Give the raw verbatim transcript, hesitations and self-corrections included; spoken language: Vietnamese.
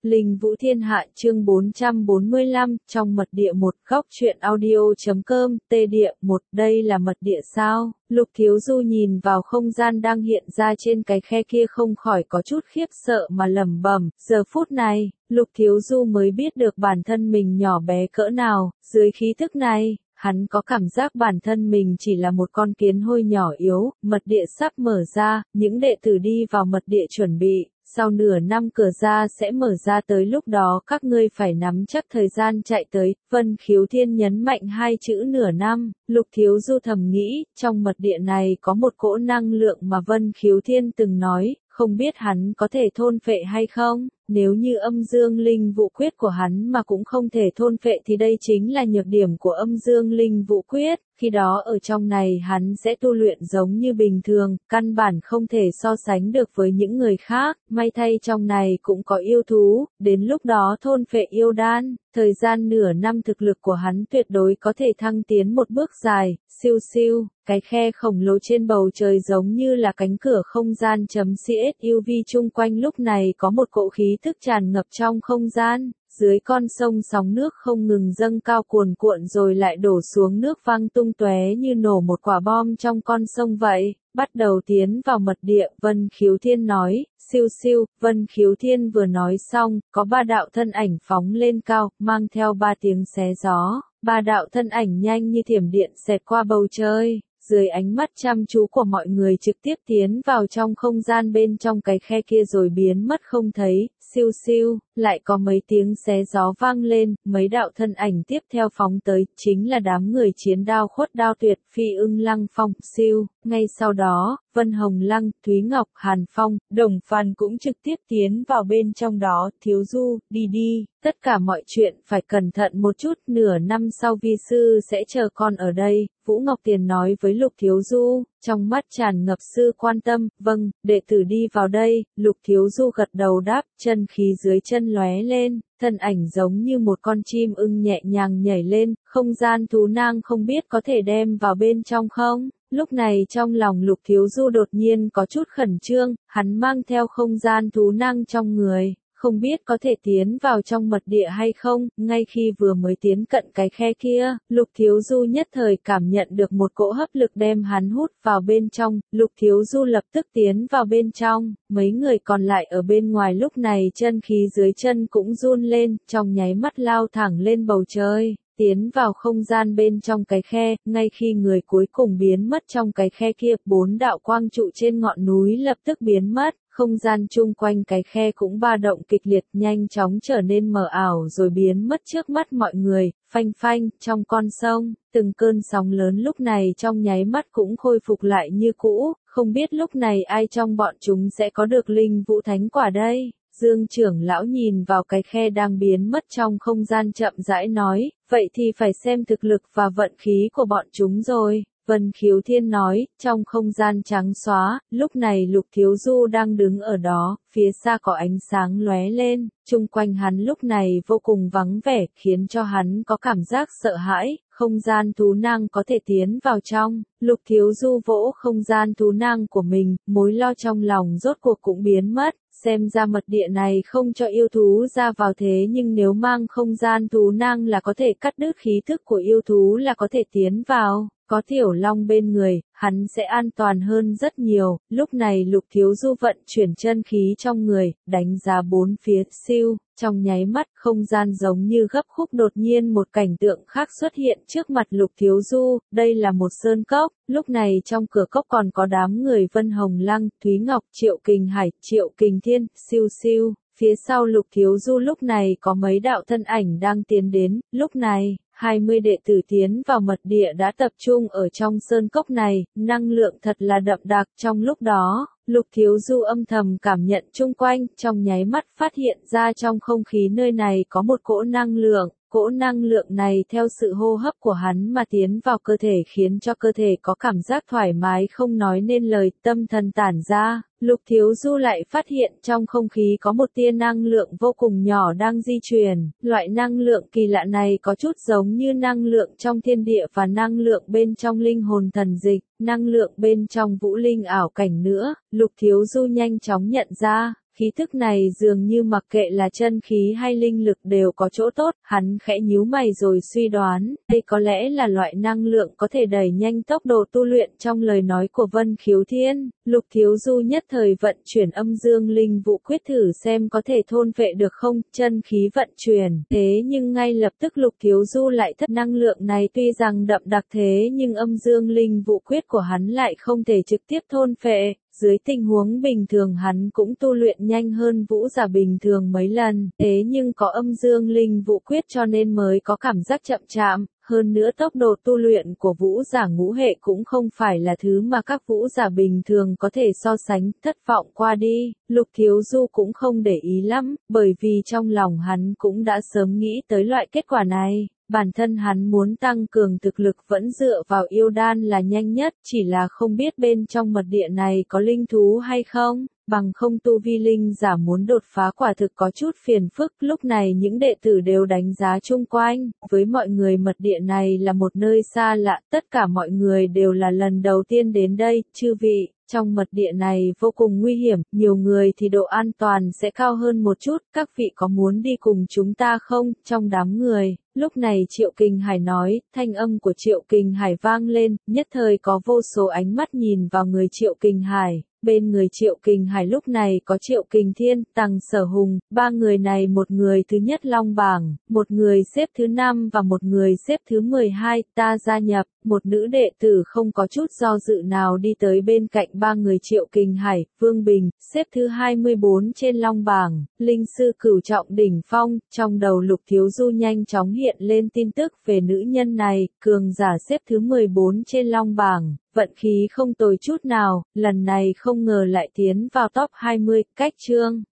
Linh Vũ Thiên Hạ chương bốn trăm bốn mươi lăm, trong mật địa một góc truyện audio.com, tê địa một, đây là mật địa sao? Lục Thiếu Du nhìn vào không gian đang hiện ra trên cái khe kia không khỏi có chút khiếp sợ mà lẩm bẩm, giờ phút này, Lục Thiếu Du mới biết được bản thân mình nhỏ bé cỡ nào, dưới khí thức này. Hắn có cảm giác bản thân mình chỉ là một con kiến hôi nhỏ yếu, mật địa sắp mở ra, những đệ tử đi vào mật địa chuẩn bị, sau nửa năm cửa ra sẽ mở ra tới lúc đó các ngươi phải nắm chắc thời gian chạy tới, Vân Khiếu Thiên nhấn mạnh hai chữ nửa năm, Lục Thiếu Du thầm nghĩ, trong mật địa này có một cỗ năng lượng mà Vân Khiếu Thiên từng nói, không biết hắn có thể thôn phệ hay không? Nếu như âm dương linh vụ quyết của hắn mà cũng không thể thôn phệ thì đây chính là nhược điểm của âm dương linh vụ quyết, khi đó ở trong này hắn sẽ tu luyện giống như bình thường, căn bản không thể so sánh được với những người khác, may thay trong này cũng có yêu thú, đến lúc đó thôn phệ yêu đan, thời gian nửa năm thực lực của hắn tuyệt đối có thể thăng tiến một bước dài, siêu siêu. Cái khe khổng lồ trên bầu trời giống như là cánh cửa không gian chấm xúc chung quanh lúc này có một cỗ khí thức tràn ngập trong không gian, dưới con sông sóng nước không ngừng dâng cao cuồn cuộn rồi lại đổ xuống nước văng tung tóe như nổ một quả bom trong con sông vậy, bắt đầu tiến vào mật địa, Vân Khiếu Thiên nói, siêu siêu, Vân Khiếu Thiên vừa nói xong, có ba đạo thân ảnh phóng lên cao, mang theo ba tiếng xé gió, ba đạo thân ảnh nhanh như thiểm điện xẹt qua bầu trời. Dưới ánh mắt chăm chú của mọi người trực tiếp tiến vào trong không gian bên trong cái khe kia rồi biến mất không thấy, siêu siêu, lại có mấy tiếng xé gió vang lên, mấy đạo thân ảnh tiếp theo phóng tới, chính là đám người chiến đao khuất đao tuyệt, Phi Ưng Lăng Phong, siêu, ngay sau đó, Vân Hồng Lăng, Thúy Ngọc, Hàn Phong, Đồng Phan cũng trực tiếp tiến vào bên trong đó, Thiếu Du, đi đi, tất cả mọi chuyện phải cẩn thận một chút, nửa năm sau vi sư sẽ chờ con ở đây, Vũ Ngọc Tiền nói với Lục Thiếu Du, trong mắt tràn ngập sự quan tâm, vâng, đệ tử đi vào đây, Lục Thiếu Du gật đầu đáp, chân khí dưới chân lóe lên, thân ảnh giống như một con chim ưng nhẹ nhàng nhảy lên, không gian thú nang không biết có thể đem vào bên trong không? Lúc này trong lòng Lục Thiếu Du đột nhiên có chút khẩn trương, hắn mang theo không gian thú năng trong người, không biết có thể tiến vào trong mật địa hay không, ngay khi vừa mới tiến cận cái khe kia, Lục Thiếu Du nhất thời cảm nhận được một cỗ hấp lực đem hắn hút vào bên trong, Lục Thiếu Du lập tức tiến vào bên trong, mấy người còn lại ở bên ngoài lúc này chân khí dưới chân cũng run lên, trong nháy mắt lao thẳng lên bầu trời. Tiến vào không gian bên trong cái khe, ngay khi người cuối cùng biến mất trong cái khe kia, bốn đạo quang trụ trên ngọn núi lập tức biến mất, không gian chung quanh cái khe cũng ba động kịch liệt nhanh chóng trở nên mờ ảo rồi biến mất trước mắt mọi người, phanh phanh, trong con sông, từng cơn sóng lớn lúc này trong nháy mắt cũng khôi phục lại như cũ, không biết lúc này ai trong bọn chúng sẽ có được linh vũ thánh quả đây. Dương trưởng lão nhìn vào cái khe đang biến mất trong không gian chậm rãi nói, vậy thì phải xem thực lực và vận khí của bọn chúng rồi. Vân Khiếu Thiên nói, trong không gian trắng xóa, lúc này Lục Thiếu Du đang đứng ở đó, phía xa có ánh sáng lóe lên, chung quanh hắn lúc này vô cùng vắng vẻ, khiến cho hắn có cảm giác sợ hãi, không gian thú năng có thể tiến vào trong, Lục Thiếu Du vỗ không gian thú năng của mình, mối lo trong lòng rốt cuộc cũng biến mất. Xem ra mật địa này không cho yêu thú ra vào thế nhưng nếu mang không gian thú năng là có thể cắt đứt khí thức của yêu thú là có thể tiến vào, có Tiểu Long bên người, hắn sẽ an toàn hơn rất nhiều, lúc này Lục Thiếu Du vận chuyển chân khí trong người, đánh giá bốn phía, siêu, trong nháy mắt không gian giống như gấp khúc đột nhiên một cảnh tượng khác xuất hiện trước mặt Lục Thiếu Du, đây là một sơn cốc, lúc này trong cửa cốc còn có đám người Vân Hồng Lăng, Thúy Ngọc, Triệu Kình Hải, Triệu Kình Thiên, siêu siêu, phía sau Lục Thiếu Du lúc này có mấy đạo thân ảnh đang tiến đến, lúc này. hai mươi đệ tử tiến vào mật địa đã tập trung ở trong sơn cốc này, năng lượng thật là đậm đặc trong lúc đó, Lục Thiếu Du âm thầm cảm nhận chung quanh, trong nháy mắt phát hiện ra trong không khí nơi này có một cỗ năng lượng, cỗ năng lượng này theo sự hô hấp của hắn mà tiến vào cơ thể khiến cho cơ thể có cảm giác thoải mái không nói nên lời, tâm thần tản ra. Lục Thiếu Du lại phát hiện trong không khí có một tia năng lượng vô cùng nhỏ đang di chuyển, loại năng lượng kỳ lạ này có chút giống như năng lượng trong thiên địa và năng lượng bên trong linh hồn thần dịch, năng lượng bên trong vũ linh ảo cảnh nữa, Lục Thiếu Du nhanh chóng nhận ra. Khí thức này dường như mặc kệ là chân khí hay linh lực đều có chỗ tốt, hắn khẽ nhíu mày rồi suy đoán, đây có lẽ là loại năng lượng có thể đẩy nhanh tốc độ tu luyện trong lời nói của Vân Khiếu Thiên. Lục Thiếu Du nhất thời vận chuyển âm dương linh vụ quyết thử xem có thể thôn phệ được không, chân khí vận chuyển, thế nhưng ngay lập tức Lục Thiếu Du lại thất năng lượng này tuy rằng đậm đặc thế nhưng âm dương linh vụ quyết của hắn lại không thể trực tiếp thôn phệ. Dưới tình huống bình thường hắn cũng tu luyện nhanh hơn vũ giả bình thường mấy lần, thế nhưng có âm dương linh vụ quyết cho nên mới có cảm giác chậm chạm, hơn nữa tốc độ tu luyện của vũ giả ngũ hệ cũng không phải là thứ mà các vũ giả bình thường có thể so sánh, thất vọng qua đi, Lục Thiếu Du cũng không để ý lắm, bởi vì trong lòng hắn cũng đã sớm nghĩ tới loại kết quả này. Bản thân hắn muốn tăng cường thực lực vẫn dựa vào yêu đan là nhanh nhất, chỉ là không biết bên trong mật địa này có linh thú hay không, bằng không tu vi linh giả muốn đột phá quả thực có chút phiền phức. Lúc này những đệ tử đều đánh giá chung quanh, với mọi người mật địa này là một nơi xa lạ, tất cả mọi người đều là lần đầu tiên đến đây, chư vị. Trong mật địa này vô cùng nguy hiểm, nhiều người thì độ an toàn sẽ cao hơn một chút, các vị có muốn đi cùng chúng ta không? Trong đám người, lúc này Triệu Kình Hải nói, thanh âm của Triệu Kình Hải vang lên, nhất thời có vô số ánh mắt nhìn vào người Triệu Kình Hải. Bên người Triệu Kình Hải lúc này có Triệu Kình Thiên, Tằng Sở Hùng, ba người này một người thứ nhất long bảng, một người xếp thứ năm và một người xếp thứ mười hai, ta gia nhập, một nữ đệ tử không có chút do dự nào đi tới bên cạnh ba người Triệu Kình Hải, Vương Bình, xếp thứ hai mươi bốn trên long bảng, linh sư cửu trọng đỉnh phong, trong đầu Lục Thiếu Du nhanh chóng hiện lên tin tức về nữ nhân này, cường giả xếp thứ mười bốn trên long bảng. Vận khí không tồi chút nào, lần này không ngờ lại tiến vào top hai mươi, cách chương.